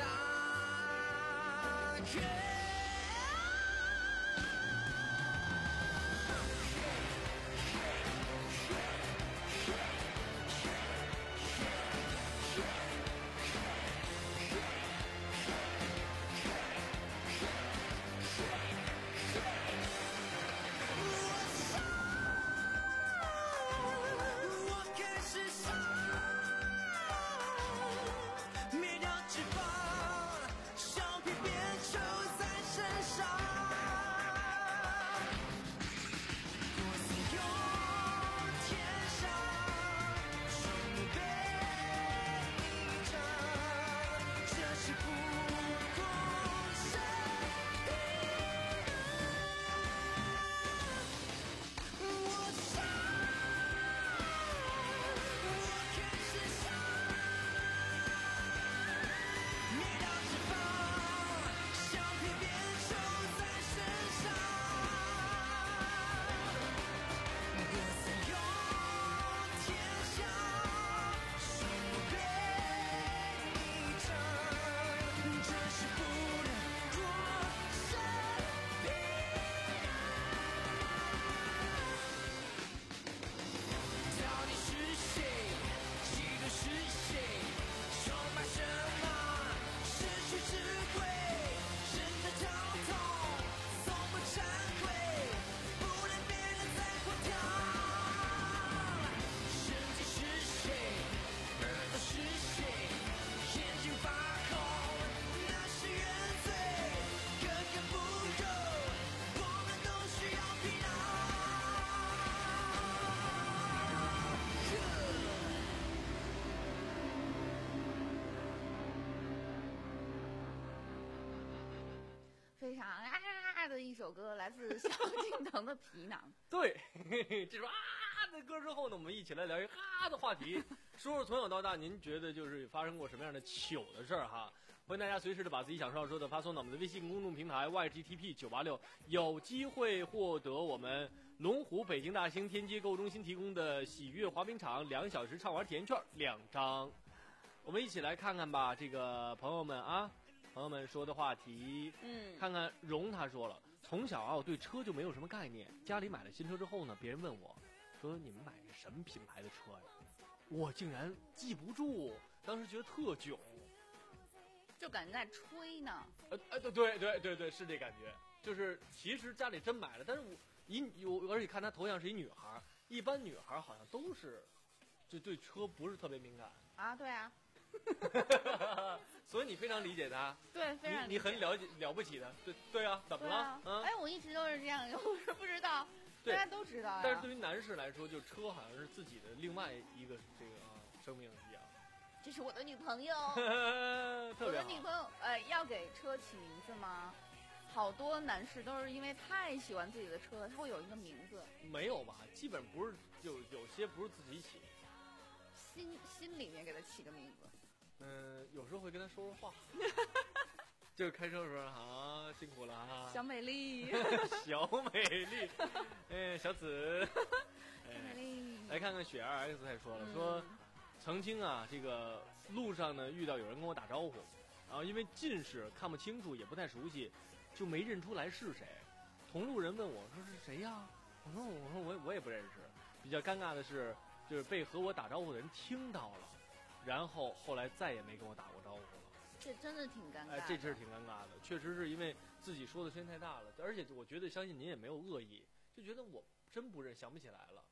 非常啊的一首歌，来自萧敬腾的《皮囊》。 对，嘿嘿，这首啊的歌之后呢，我们一起来聊一啊的话题，说说从小到大您觉得就是发生过什么样的糗的事儿哈。欢迎大家随时的把自己想说要说的发送到我们的微信公众平台 Y T T P 九八六，有机会获得我们龙湖北京大兴天街购物中心提供的喜悦滑冰场两小时畅玩体验券两张。我们一起来看看吧，这个朋友们啊。朋友们说的话题， 嗯， 看看荣他说了，从小啊我对车就没有什么概念，家里买了新车之后呢，别人问我，说你们买的什么品牌的车呀？我竟然记不住，当时觉得特囧， 就感觉在吹呢。 呃呃对对对对对，是这感觉，就是其实家里真买了，但是我一有而且看她头像是一女孩，一般女孩好像都是，就对车不是特别敏感啊，对啊。 所以你非常理解他， 对，非常理解你, 你很了解了不起的，对对啊，怎么了？ 啊、嗯，哎，我一直都是这样，我是不知道，大家都知道呀。 但是对于男士来说，就车好像是自己的另外一个这个啊生命一样。 这是我的女朋友， 特别好。 我的女朋友，呃，要给车起名字吗？好多男士都是因为太喜欢自己的车，他会有一个名字。 没有吧？基本不是，有有些不是自己起， 心心里面给他起个名字。 嗯，有时候会跟他说说话，就是开车的时候啊，辛苦了啊， 小美丽， 小美丽，哎，小紫， 小美丽。 来看看雪儿 X 还说了，嗯、说曾经啊，这个路上呢遇到有人跟我打招呼，然后因为近视看不清楚，也不太熟悉，就没认出来是谁。同路人问我说是谁呀？我说我说我我也不认识。比较尴尬的是，就是被和我打招呼的人听到了。然后后来再也没跟我打过招呼了， 这真的挺尴尬的。 哎，这真是挺尴尬的，确实是因为自己说的声音太大了，而且我觉得相信您也没有恶意，就觉得我真不认，想不起来了。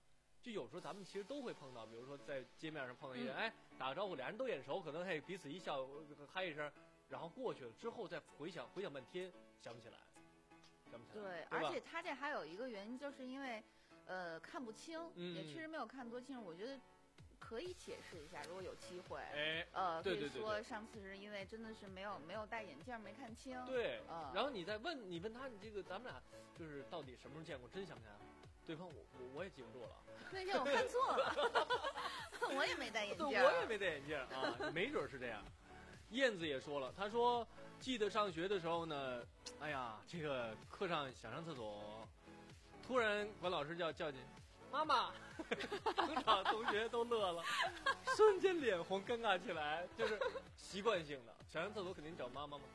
就有时候咱们其实都会碰到，比如说在街面上碰到一人， 嗯哎，打个招呼，俩人都眼熟，可能嘿彼此一笑，嗨一声，然后过去了之后再回想回想半天，想不起来，想不起来。 对， 对吧而且他这还有一个原因，就是因为呃看不清， 嗯也确实没有看多清。我觉得可以解释一下，如果有机会， 哎， 呃，可以对对对对说上次是因为真的是没有没有戴眼镜没看清。 对， 呃、 然后你再问你问他，你这个咱们俩就是到底什么时候见过，真想不起来。对方我我我也记不住了， 那天我看错了，我也没戴眼镜， 对，我也没戴眼镜啊，没准是这样。燕子也说了，他说记得上学的时候呢，哎呀，这个课上想上厕所，突然管老师叫叫进，妈妈，当场同学都乐了，瞬间脸红尴尬起来，就是习惯性的想上厕所肯定找妈妈嘛，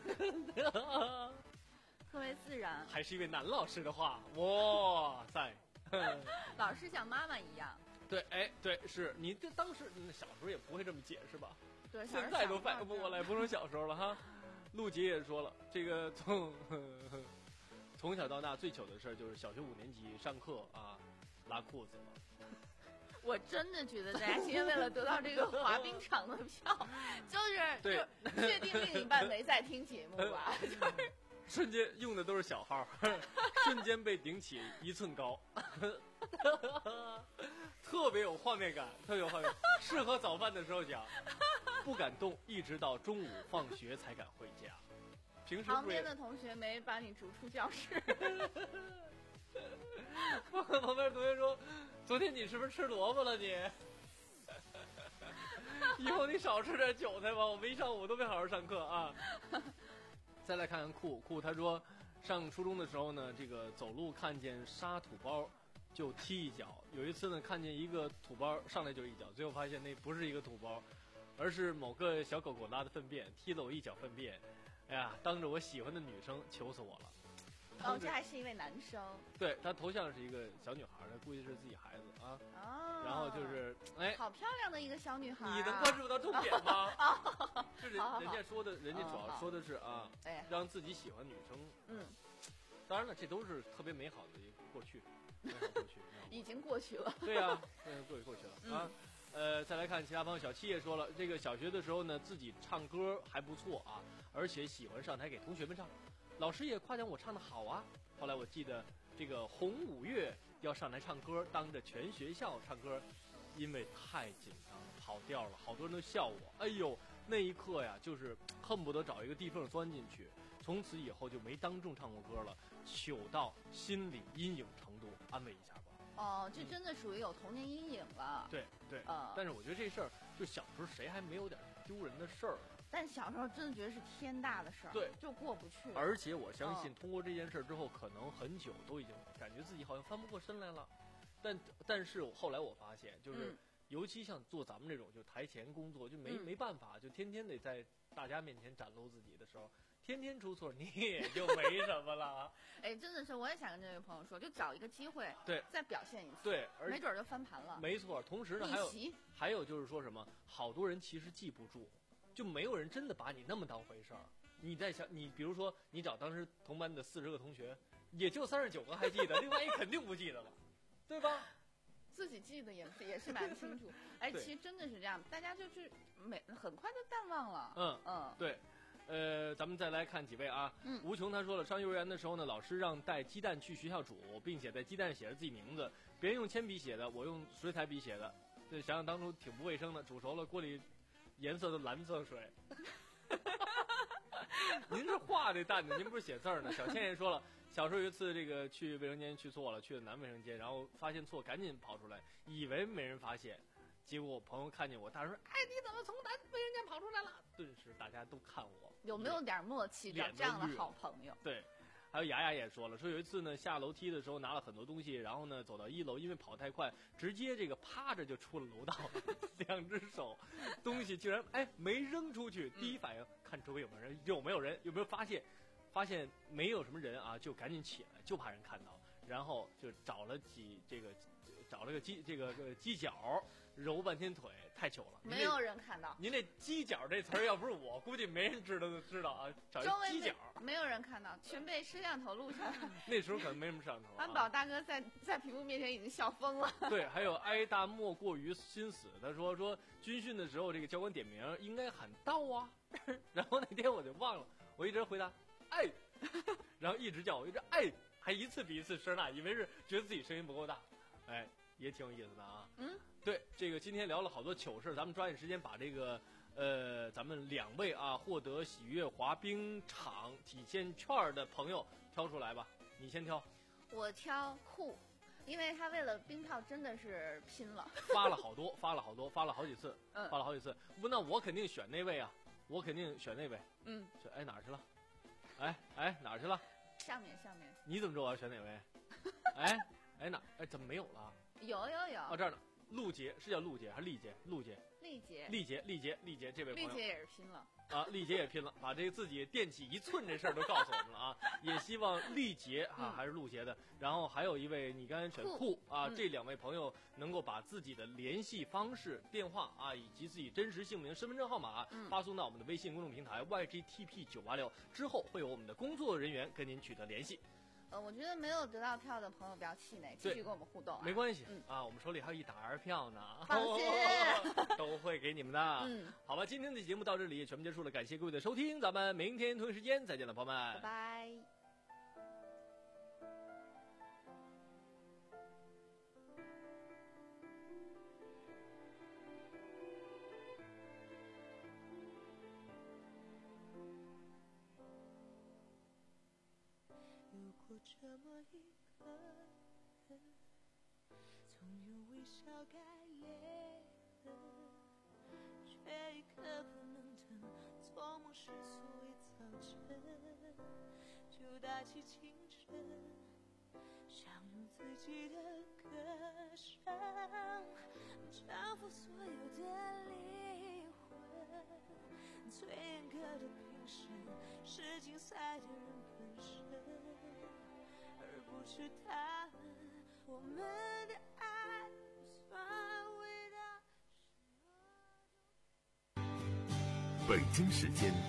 特别自然， 还是一位男老师的话，哇塞， 老师像妈妈一样。 对，哎，对，是你这当时你小时候也不会这么解释吧？ 对， 现在都反应不过来，不说小时候了哈。陆杰也说了，这个从从小到大最糗的事儿就是小学五年级上课啊拉裤子了。 我真的觉得大家今天为了得到这个滑冰场的票，就是对就确定另一半没在听节目吧，就是瞬间用的都是小号，瞬间被顶起一寸高，特别有画面感，特别有画面，适合早饭的时候讲。不敢动，一直到中午放学才敢回家。平时旁边的同学没把你逐出教室。 旁边同学说：“昨天你是不是吃萝卜了你？以后你少吃点韭菜吧，我们一上午都没好好上课啊。”再来看看酷酷，他说上初中的时候呢，这个走路看见沙土包就踢一脚。有一次呢，看见一个土包上来就一脚，最后发现那不是一个土包，而是某个小狗狗拉的粪便，踢了我一脚粪便。哎呀，当着我喜欢的女生，求死我了。 哦，这还是一位男生。 对，他头像是一个小女孩，他估计是自己孩子啊。 哦。 然后就是，哎， 好漂亮的一个小女孩、啊。 你能关注到重点吗？ 哦、 是人好好好人家说的，人家主要说的是啊， 哎， 让自己喜欢女生。 嗯。 当然了，这都是特别美好的一个过去，美好过去。 已经过去了。 对呀、啊，嗯，过去过去了、 嗯、 啊。呃，再来看其他朋友，小七也说了，这个小学的时候呢，自己唱歌还不错啊，而且喜欢上台给同学们唱，老师也夸奖我唱得好啊。后来我记得这个红五月要上台唱歌，当着全学校唱歌，因为太紧张了，跑调了，好多人都笑我。哎呦，那一刻呀，就是恨不得找一个地缝钻进去。从此以后就没当众唱过歌了，糗到心理阴影程度，安慰一下吧。 哦，这真的属于有童年阴影了。 对对， 呃， 但是我觉得这事儿，就小时候谁还没有点丢人的事儿？ 但小时候真的觉得是天大的事儿， 对， 就过不去。 而且我相信，通过这件事之后，可能很久都已经感觉自己好像翻不过身来了。但但是后来我发现，就是、 嗯、 尤其像做咱们这种就台前工作，就没、 嗯、 没办法，就天天得在大家面前展露自己的时候。天天出错，你也就没什么了。 哎，真的是，我也想跟这位朋友说，就找一个机会， 对， 再表现一次， 对，而没准就翻盘了。 没错，同时呢，还有还有就是说什么，好多人其实记不住，就没有人真的把你那么当回事儿。你在想，你比如说，你找当时同班的四十个同学，也就三十九个还记得，另外一肯定不记得了，对吧？ 自己记得也也是蛮清楚。哎，其实真的是这样，大家就是每很快就淡忘了。 嗯嗯， 对。呃，咱们再来看几位啊。 嗯， 吴琼他说了，上幼儿园的时候呢，老师让带鸡蛋去学校煮，并且在鸡蛋上写着自己名字，别人用铅笔写的，我用水彩笔写的。这想想当初挺不卫生的，煮熟了锅里颜色的蓝色水。您是画这蛋的，您不是写字儿呢。小倩也说了，小时候有一次这个去卫生间去错了，去了男卫生间，然后发现错，赶紧跑出来，以为没人发现。结果我朋友看见我，大声说：“哎，你怎么从男卫生间跑出来了？”顿时大家都看我， 有没有点默契？找这样的好朋友。 对，还有雅雅也说了，说有一次呢，下楼梯的时候拿了很多东西，然后呢走到一楼，因为跑太快，直接这个趴着就出了楼道，两只手，东西居然哎没扔出去。第一反应看周围有没有人，有没有人，有没有发现，发现没有什么人啊，就赶紧起来，就怕人看到。然后就找了几这个，找了个犄这个个犄角， 揉半天腿，太糗了。 没有人看到。 您这犄角这词儿要不是我，估计没人知道知道啊。找一周围犄角， 没有人看到，全被摄像头录下来。 那时候可能没什么摄像头、啊。 安保大哥在在屏幕面前已经笑疯了。 对，还有挨大莫过于心死，他说说军训的时候这个教官点名应该喊到啊，然后那天我就忘了，我一直回答哎，然后一直叫我一直哎，还一次比一次声大，以为是觉得自己声音不够大，哎，也挺有意思的啊。 嗯， 对，这个今天聊了好多糗事，咱们抓紧时间把这个呃咱们两位啊获得喜悦滑冰场体验券的朋友挑出来吧，你先挑。 我挑酷。因为他为了冰票真的是拼了， 发了好多，发了好多，发了好几次， 嗯， 发了好几次。不，那我肯定选那位啊，我肯定选那位。 嗯， 选哎哪儿去了？哎哎哪儿去了？ 上面上面。 你怎么知道我要选哪位？哎哎哪哎怎么没有了？ 有有有。 哦这儿呢，陆杰是叫陆杰还是丽杰？陆杰。 丽杰。 丽杰丽杰丽杰这位朋友。 丽杰也是拼了。 啊，丽杰也拼了，把这个自己垫起一寸这事儿都告诉我们了啊！也希望丽杰啊， 嗯、 还是陆杰的，然后还有一位你刚才选酷啊、嗯，这两位朋友能够把自己的联系方式、电话啊，以及自己真实姓名、身份证号码、嗯、发送到我们的微信公众平台 Y G T P 九八六，之后会有我们的工作人员跟您取得联系。 呃，我觉得没有得到票的朋友不要气馁，继续跟我们互动、啊。 没关系、 嗯、 啊，我们手里还有一沓儿票呢， 放心， 都会给你们的。 嗯， 好吧，今天的节目到这里全部结束了，感谢各位的收听，咱们明天同一时间再见了，朋友们， 拜拜。 有过这么一个人，总有微笑改夜人，却一刻不能等，做梦时所谓早晨，就打起精神，想用自己的歌声征服所有的灵魂，最严格的评审是竞赛的人本身，而不是他们。我们的爱不算伟大。 北京时间